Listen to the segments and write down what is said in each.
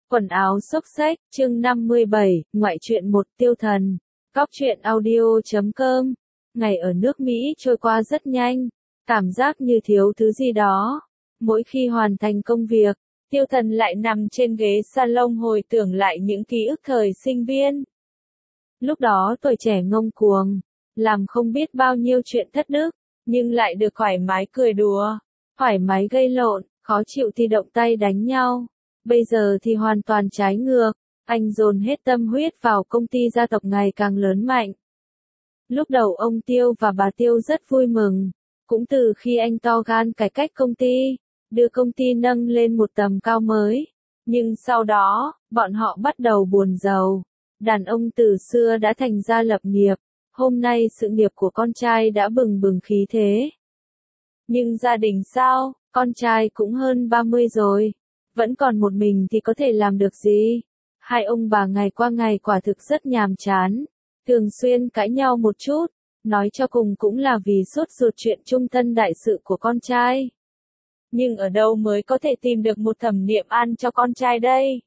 Quần áo xốc xách, chương 57, ngoại truyện một Tiêu Thần. Cóc truyện audio.com. Ngày ở nước Mỹ trôi qua rất nhanh, cảm giác như thiếu thứ gì đó. Mỗi khi hoàn thành công việc, Tiêu Thần lại nằm trên ghế salon hồi tưởng lại những ký ức thời sinh viên. Lúc đó tuổi trẻ ngông cuồng, làm không biết bao nhiêu chuyện thất đức, nhưng lại được thoải mái cười đùa, thoải mái gây lộn, khó chịu thì động tay đánh nhau. Bây giờ thì hoàn toàn trái ngược, anh dồn hết tâm huyết vào công ty gia tộc ngày càng lớn mạnh. Lúc đầu ông Tiêu và bà Tiêu rất vui mừng, cũng từ khi anh to gan cải cách công ty, đưa công ty nâng lên một tầm cao mới. Nhưng sau đó, bọn họ bắt đầu buồn rầu. Đàn ông từ xưa đã thành gia lập nghiệp, hôm nay sự nghiệp của con trai đã bừng bừng khí thế. Nhưng gia đình sao, con trai cũng hơn 30 rồi. Vẫn còn một mình thì có thể làm được gì? Hai ông bà ngày qua ngày quả thực rất nhàm chán, thường xuyên cãi nhau một chút, nói cho cùng cũng là vì sốt ruột chuyện trung thân đại sự của con trai. Nhưng ở đâu mới có thể tìm được một Thẩm Niệm An cho con trai đây?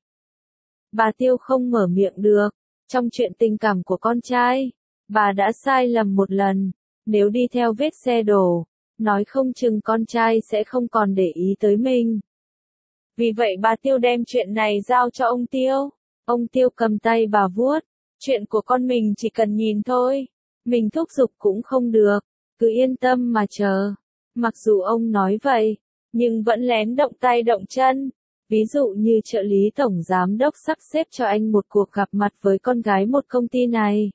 Bà Tiêu không mở miệng được, trong chuyện tình cảm của con trai, bà đã sai lầm một lần, nếu đi theo vết xe đổ, nói không chừng con trai sẽ không còn để ý tới mình. Vì vậy bà Tiêu đem chuyện này giao cho ông Tiêu. Ông Tiêu cầm tay bà vuốt. Chuyện của con mình chỉ cần nhìn thôi. Mình thúc giục cũng không được. Cứ yên tâm mà chờ. Mặc dù ông nói vậy, nhưng vẫn lén động tay động chân. Ví dụ như trợ lý tổng giám đốc sắp xếp cho anh một cuộc gặp mặt với con gái một công ty này.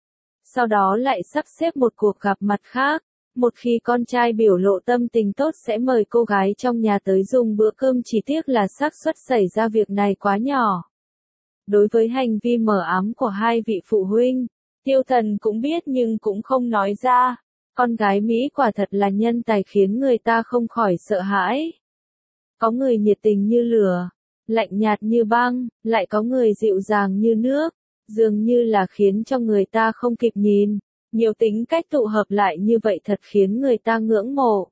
Sau đó lại sắp xếp một cuộc gặp mặt khác. Một khi con trai biểu lộ tâm tình tốt sẽ mời cô gái trong nhà tới dùng bữa cơm, chỉ tiếc là xác suất xảy ra việc này quá nhỏ. Đối với hành vi mờ ám của hai vị phụ huynh, Tiêu Thần cũng biết nhưng cũng không nói ra. Con gái Mỹ quả thật là nhân tài khiến người ta không khỏi sợ hãi. Có người nhiệt tình như lửa, lạnh nhạt như băng, lại có người dịu dàng như nước, dường như là khiến cho người ta không kịp nhìn. Nhiều tính cách tụ hợp lại như vậy thật khiến người ta ngưỡng mộ.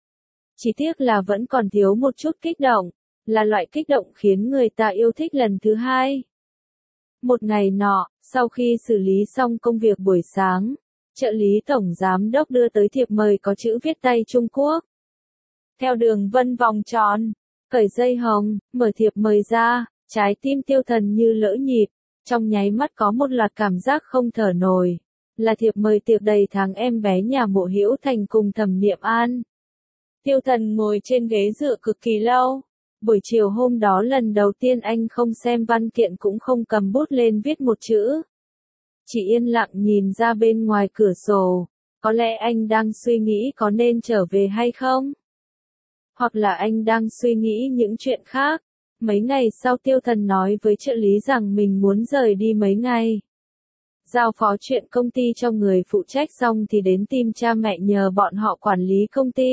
Chỉ tiếc là vẫn còn thiếu một chút kích động, là loại kích động khiến người ta yêu thích lần thứ hai. Một ngày nọ, sau khi xử lý xong công việc buổi sáng, trợ lý tổng giám đốc đưa tới thiệp mời có chữ viết tay Trung Quốc. Theo đường vân vòng tròn, cởi dây hồng, mở thiệp mời ra, trái tim Tiêu Thần như lỡ nhịp, trong nháy mắt có một loạt cảm giác không thở nổi. Là thiệp mời tiệc đầy tháng em bé nhà Mộ Hữu Thành cùng Thẩm Niệm An. Tiêu Thần ngồi trên ghế dựa cực kỳ lâu. Buổi chiều hôm đó lần đầu tiên anh không xem văn kiện cũng không cầm bút lên viết một chữ. Chỉ yên lặng nhìn ra bên ngoài cửa sổ. Có lẽ anh đang suy nghĩ có nên trở về hay không? Hoặc là anh đang suy nghĩ những chuyện khác. Mấy ngày sau Tiêu Thần nói với trợ lý rằng mình muốn rời đi mấy ngày. Giao phó chuyện công ty cho người phụ trách xong thì đến tìm cha mẹ nhờ bọn họ quản lý công ty.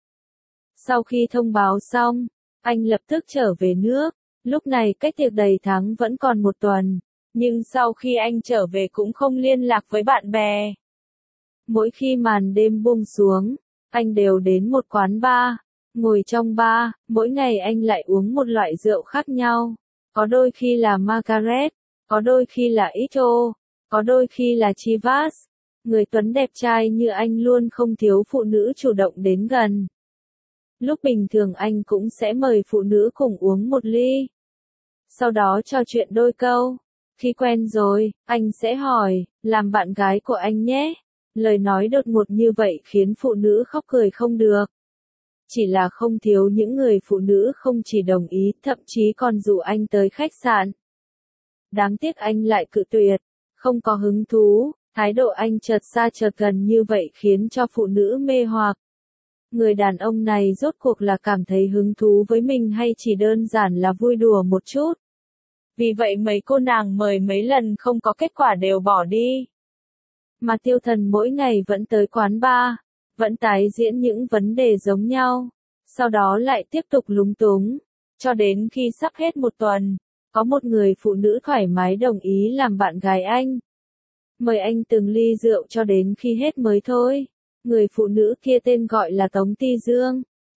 Sau khi thông báo xong, anh lập tức trở về nước. Lúc này cách tiệc đầy tháng vẫn còn một tuần, nhưng sau khi anh trở về cũng không liên lạc với bạn bè. Mỗi khi màn đêm buông xuống, anh đều đến một quán bar. Ngồi trong bar, mỗi ngày anh lại uống một loại rượu khác nhau. Có đôi khi là Margaret, có đôi khi là XO. Có đôi khi là Chivas, người tuấn đẹp trai như anh luôn không thiếu phụ nữ chủ động đến gần. Lúc bình thường anh cũng sẽ mời phụ nữ cùng uống một ly. Sau đó trò chuyện đôi câu. Khi quen rồi, anh sẽ hỏi, làm bạn gái của anh nhé. Lời nói đột ngột như vậy khiến phụ nữ khóc cười không được. Chỉ là không thiếu những người phụ nữ không chỉ đồng ý, thậm chí còn dụ anh tới khách sạn. Đáng tiếc anh lại cự tuyệt. Không có hứng thú, thái độ anh chợt xa chợt gần như vậy khiến cho phụ nữ mê hoặc. Người đàn ông này rốt cuộc là cảm thấy hứng thú với mình hay chỉ đơn giản là vui đùa một chút. Vì vậy mấy cô nàng mời mấy lần không có kết quả đều bỏ đi. Mà Tiêu Thần mỗi ngày vẫn tới quán bar, vẫn tái diễn những vấn đề giống nhau, sau đó lại tiếp tục lúng túng, cho đến khi sắp hết một tuần. Có một người phụ nữ thoải mái đồng ý làm bạn gái anh. Mời anh từng ly rượu cho đến khi hết mới thôi. Người phụ nữ kia tên gọi là Tống Ti Dương.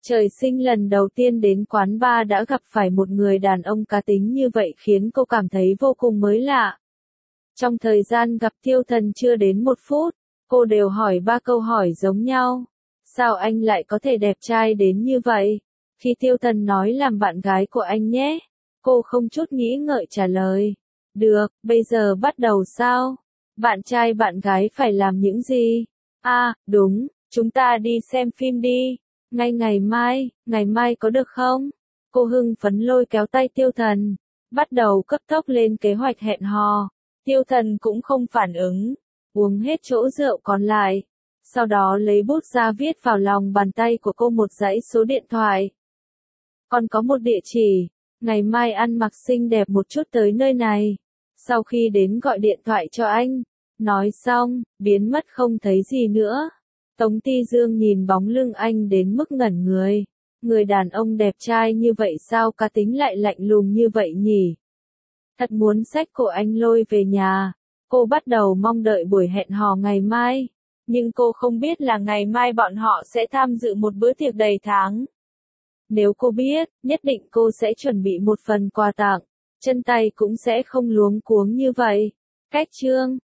Trời sinh lần đầu tiên đến quán bar đã gặp phải một người đàn ông cá tính như vậy khiến cô cảm thấy vô cùng mới lạ. Trong thời gian gặp Tiêu Thần chưa đến 1 phút, cô đều hỏi 3 câu hỏi giống nhau. Sao anh lại có thể đẹp trai đến như vậy? Khi Tiêu Thần nói làm bạn gái của anh nhé, cô không chút nghĩ ngợi trả lời. Được, bây giờ bắt đầu sao? Bạn trai bạn gái phải làm những gì? À, đúng, chúng ta đi xem phim đi. Ngay ngày mai có được không? Cô hưng phấn lôi kéo tay Tiêu Thần, bắt đầu cấp tốc lên kế hoạch hẹn hò. Tiêu Thần cũng không phản ứng, uống hết chỗ rượu còn lại. Sau đó lấy bút ra viết vào lòng bàn tay của cô một dãy số điện thoại. Còn có một địa chỉ, ngày mai ăn mặc xinh đẹp một chút tới nơi này. Sau khi đến gọi điện thoại cho anh, nói xong, biến mất không thấy gì nữa. Tống Ti Dương nhìn bóng lưng anh đến mức ngẩn người. Người đàn ông đẹp trai như vậy sao cá tính lại lạnh lùng như vậy nhỉ? Thật muốn xách cổ anh lôi về nhà. Cô bắt đầu mong đợi buổi hẹn hò ngày mai. Nhưng cô không biết là ngày mai bọn họ sẽ tham dự một bữa tiệc đầy tháng. Nếu cô biết, nhất định cô sẽ chuẩn bị một phần quà tặng. Chân tay cũng sẽ không luống cuống như vậy. Cách chương